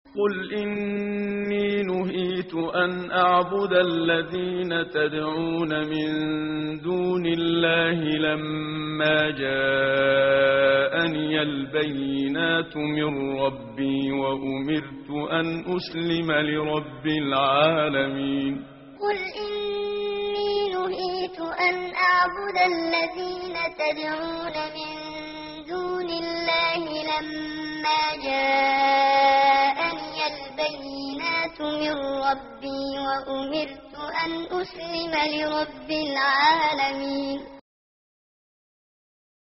قل إني نهيت أن أعبد الذين تدعون من دون الله لما جاءني البينات من ربي وأمرت أن أسلم لرب العالمين قل إني نهيت أن أعبد الذين تدعون من دون الله لما جاءني البينات من ربي وأمرت أن أسلم لرب العالمين